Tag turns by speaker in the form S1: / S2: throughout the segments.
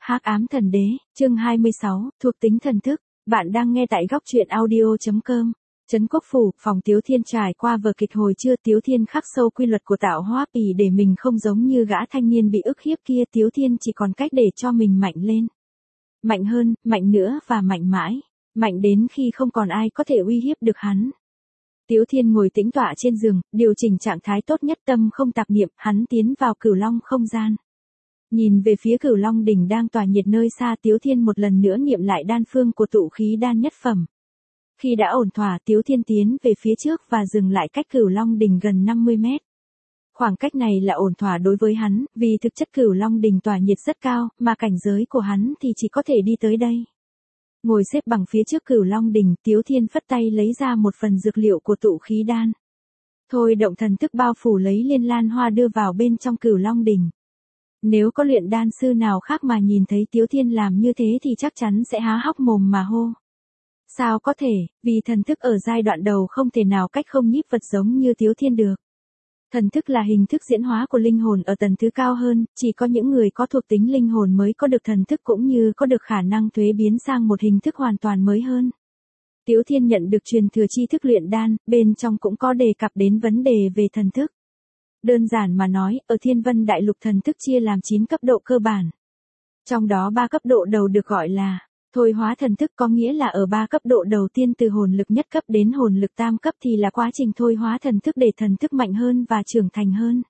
S1: Hắc ám thần đế, chương 26, thuộc tính thần thức. Bạn đang nghe tại góc truyện audio.com. Trấn Quốc Phủ, phòng Tiếu Thiên trải qua vở kịch hồi trưa. Tiếu Thiên khắc sâu quy luật của tạo hóa ỷ để mình không giống như gã thanh niên bị ức hiếp kia. Tiếu Thiên chỉ còn cách để cho mình mạnh lên. Mạnh hơn, mạnh nữa và mạnh mãi. Mạnh đến khi không còn ai có thể uy hiếp được hắn. Tiếu Thiên ngồi tĩnh tọa trên giường, điều chỉnh trạng thái tốt nhất, tâm không tạp niệm, hắn tiến vào Cửu Long không gian. Nhìn về phía Cửu Long đỉnh đang tỏa nhiệt nơi xa, Tiếu Thiên một lần nữa niệm lại đan phương của tụ khí đan nhất phẩm. Khi đã ổn thỏa, Tiếu Thiên tiến về phía trước và dừng lại cách Cửu Long đỉnh gần 50 mét. Khoảng cách này là ổn thỏa đối với hắn, vì thực chất Cửu Long đỉnh tỏa nhiệt rất cao, mà cảnh giới của hắn thì chỉ có thể đi tới đây. Ngồi xếp bằng phía trước Cửu Long đỉnh, Tiếu Thiên phất tay lấy ra một phần dược liệu của tụ khí đan. Thôi động thần thức bao phủ lấy liên lan hoa đưa vào bên trong Cửu Long đỉnh. Nếu có luyện đan sư nào khác mà nhìn thấy Tiếu Thiên làm như thế thì chắc chắn sẽ há hốc mồm mà hô. Sao có thể, vì thần thức ở giai đoạn đầu không thể nào cách không nhíp vật giống như Tiếu Thiên được. Thần thức là hình thức diễn hóa của linh hồn ở tầng thứ cao hơn, chỉ có những người có thuộc tính linh hồn mới có được thần thức cũng như có được khả năng thuế biến sang một hình thức hoàn toàn mới hơn. Tiếu Thiên nhận được truyền thừa tri thức luyện đan, bên trong cũng có đề cập đến vấn đề về thần thức. Đơn giản mà nói, ở Thiên Vân Đại Lục thần thức chia làm 9 cấp độ cơ bản. Trong đó 3 cấp độ đầu được gọi là thôi hóa thần thức, có nghĩa là ở 3 cấp độ đầu tiên từ hồn lực nhất cấp đến hồn lực tam cấp thì là quá trình thôi hóa thần thức để thần thức mạnh hơn và trưởng thành hơn.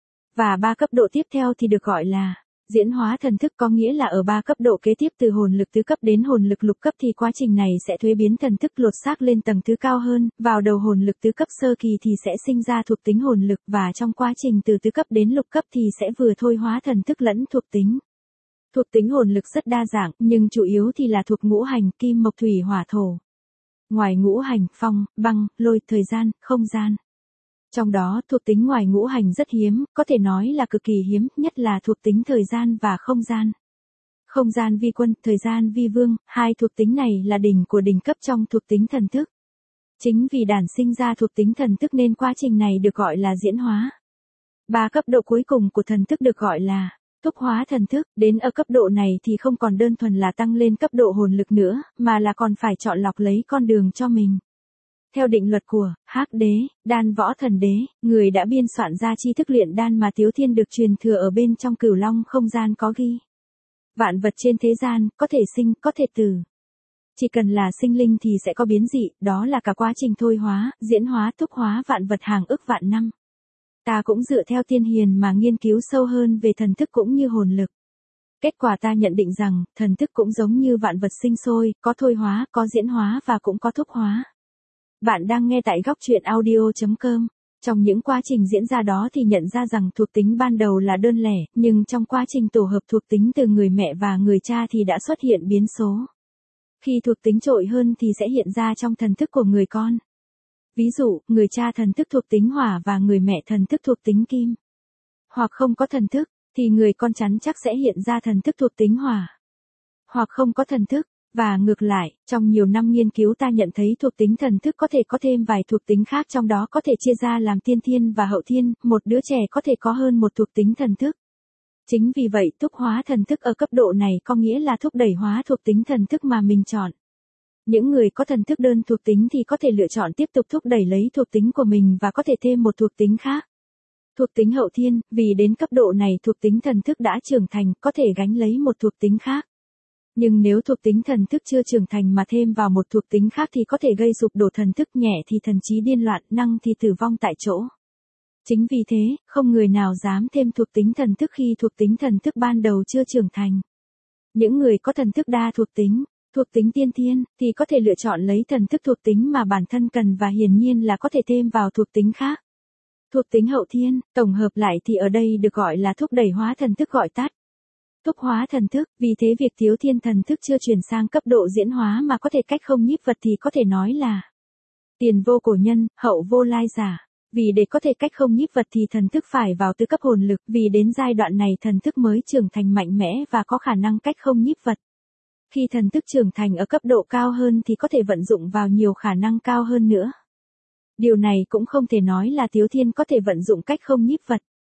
S1: Và 3 cấp độ tiếp theo thì được gọi là diễn hóa thần thức, có nghĩa là ở 3 cấp độ kế tiếp từ hồn lực tứ cấp đến hồn lực lục cấp thì quá trình này sẽ thuế biến thần thức lột xác lên tầng thứ cao hơn, vào đầu hồn lực tứ cấp sơ kỳ thì sẽ sinh ra thuộc tính hồn lực và trong quá trình từ tứ cấp đến lục cấp thì sẽ vừa thôi hóa thần thức lẫn thuộc tính. Thuộc tính hồn lực rất đa dạng, nhưng chủ yếu thì là thuộc ngũ hành kim mộc thủy hỏa thổ. Ngoài ngũ hành, phong, băng, lôi, thời gian, không gian. Trong đó, thuộc tính ngoài ngũ hành rất hiếm, có thể nói là cực kỳ hiếm, nhất là thuộc tính thời gian và không gian. Không gian vi quân, thời gian vi vương, hai thuộc tính này là đỉnh của đỉnh cấp trong thuộc tính thần thức. Chính vì đản sinh ra thuộc tính thần thức nên quá trình này được gọi là diễn hóa. 3 cấp độ cuối cùng của thần thức được gọi là thúc hóa thần thức, đến ở cấp độ này thì không còn đơn thuần là tăng lên cấp độ hồn lực nữa, mà là còn phải chọn lọc lấy con đường cho mình. Theo định luật của Hắc Đế, Đan Võ Thần Đế, người đã biên soạn ra tri thức luyện đan mà Tiếu Thiên được truyền thừa ở bên trong Cửu Long không gian có ghi. Vạn vật trên thế gian, có thể sinh, có thể tử. Chỉ cần là sinh linh thì sẽ có biến dị, đó là cả quá trình thôi hóa, diễn hóa, thúc hóa vạn vật hàng ức vạn năm. Ta cũng dựa theo tiên hiền mà nghiên cứu sâu hơn về thần thức cũng như hồn lực. Kết quả ta nhận định rằng, thần thức cũng giống như vạn vật sinh sôi, có thôi hóa, có diễn hóa và cũng có thúc hóa. Bạn đang nghe tại góc truyện audio.com. Trong những quá trình diễn ra đó thì nhận ra rằng thuộc tính ban đầu là đơn lẻ, nhưng trong quá trình tổ hợp thuộc tính từ người mẹ và người cha thì đã xuất hiện biến số. Khi thuộc tính trội hơn thì sẽ hiện ra trong thần thức của người con. Ví dụ, người cha thần thức thuộc tính hỏa và người mẹ thần thức thuộc tính kim. Hoặc không có thần thức, thì người con chắn chắc sẽ hiện ra thần thức thuộc tính hỏa. Hoặc không có thần thức, và ngược lại, trong nhiều năm nghiên cứu ta nhận thấy thuộc tính thần thức có thể có thêm vài thuộc tính khác, trong đó có thể chia ra làm tiên thiên và hậu thiên, một đứa trẻ có thể có hơn một thuộc tính thần thức. Chính vì vậy thúc hóa thần thức ở cấp độ này có nghĩa là thúc đẩy hóa thuộc tính thần thức mà mình chọn. Những người có thần thức đơn thuộc tính thì có thể lựa chọn tiếp tục thúc đẩy lấy thuộc tính của mình và có thể thêm một thuộc tính khác. Thuộc tính hậu thiên, vì đến cấp độ này thuộc tính thần thức đã trưởng thành, có thể gánh lấy một thuộc tính khác. Nhưng nếu thuộc tính thần thức chưa trưởng thành mà thêm vào một thuộc tính khác thì có thể gây sụp đổ thần thức, nhẹ thì thần trí điên loạn, nặng thì tử vong tại chỗ. Chính vì thế, không người nào dám thêm thuộc tính thần thức khi thuộc tính thần thức ban đầu chưa trưởng thành. Những người có thần thức đa thuộc tính tiên thiên, thì có thể lựa chọn lấy thần thức thuộc tính mà bản thân cần và hiển nhiên là có thể thêm vào thuộc tính khác. Thuộc tính hậu thiên, tổng hợp lại thì ở đây được gọi là thúc đẩy hóa thần thức, gọi tắt thúc hóa thần thức, vì thế việc Tiếu Thiên thần thức chưa chuyển sang cấp độ diễn hóa mà có thể cách không nhíp vật thì có thể nói là tiền vô cổ nhân, hậu vô lai giả. Vì để có thể cách không nhíp vật thì thần thức phải vào tứ cấp hồn lực, vì đến giai đoạn này thần thức mới trưởng thành mạnh mẽ và có khả năng cách không nhíp vật. Khi thần thức trưởng thành ở cấp độ cao hơn thì có thể vận dụng vào nhiều khả năng cao hơn nữa. Điều này cũng không thể nói là Tiếu Thiên có thể vận dụng cách không nhíp vật.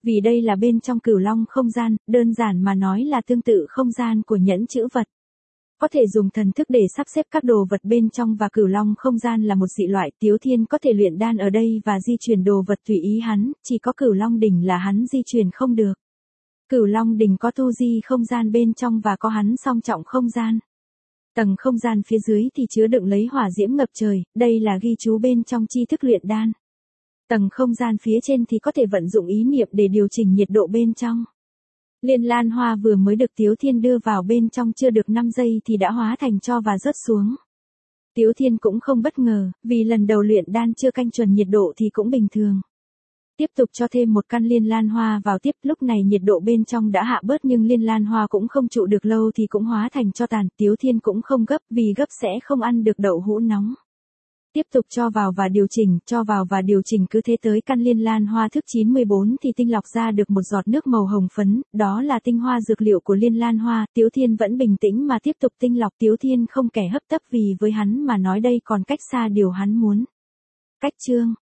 S1: Vì đây là bên trong Cửu Long không gian, đơn giản mà nói là tương tự không gian của nhẫn chữ vật. Có thể dùng thần thức để sắp xếp các đồ vật bên trong và Cửu Long không gian là một dị loại, Tiếu Thiên có thể luyện đan ở đây và di chuyển đồ vật tùy ý hắn, chỉ có Cửu Long đỉnh là hắn di chuyển không được. Cửu Long đỉnh có tu di không gian bên trong và có hắn song trọng không gian. Tầng không gian phía dưới thì chứa đựng lấy hỏa diễm ngập trời, đây là ghi chú bên trong tri thức luyện đan. Tầng không gian phía trên thì có thể vận dụng ý niệm để điều chỉnh nhiệt độ bên trong. Liên lan hoa vừa mới được Tiếu Thiên đưa vào bên trong chưa được 5 giây thì đã hóa thành tro và rớt xuống. Tiếu Thiên cũng không bất ngờ, vì lần đầu luyện đan chưa canh chuẩn nhiệt độ thì cũng bình thường. Tiếp tục cho thêm một căn liên lan hoa vào tiếp, lúc này nhiệt độ bên trong đã hạ bớt nhưng liên lan hoa cũng không trụ được lâu thì cũng hóa thành tro tàn, Tiếu Thiên cũng không gấp vì gấp sẽ không ăn được đậu hũ nóng. Tiếp tục cho vào và điều chỉnh cứ thế tới căn liên lan hoa thức 94 thì tinh lọc ra được một giọt nước màu hồng phấn, đó là tinh hoa dược liệu của liên lan hoa, Tiếu Thiên vẫn bình tĩnh mà tiếp tục tinh lọc, Tiếu Thiên không kẻ hấp tấp vì với hắn mà nói đây còn cách xa điều hắn muốn. Cách chương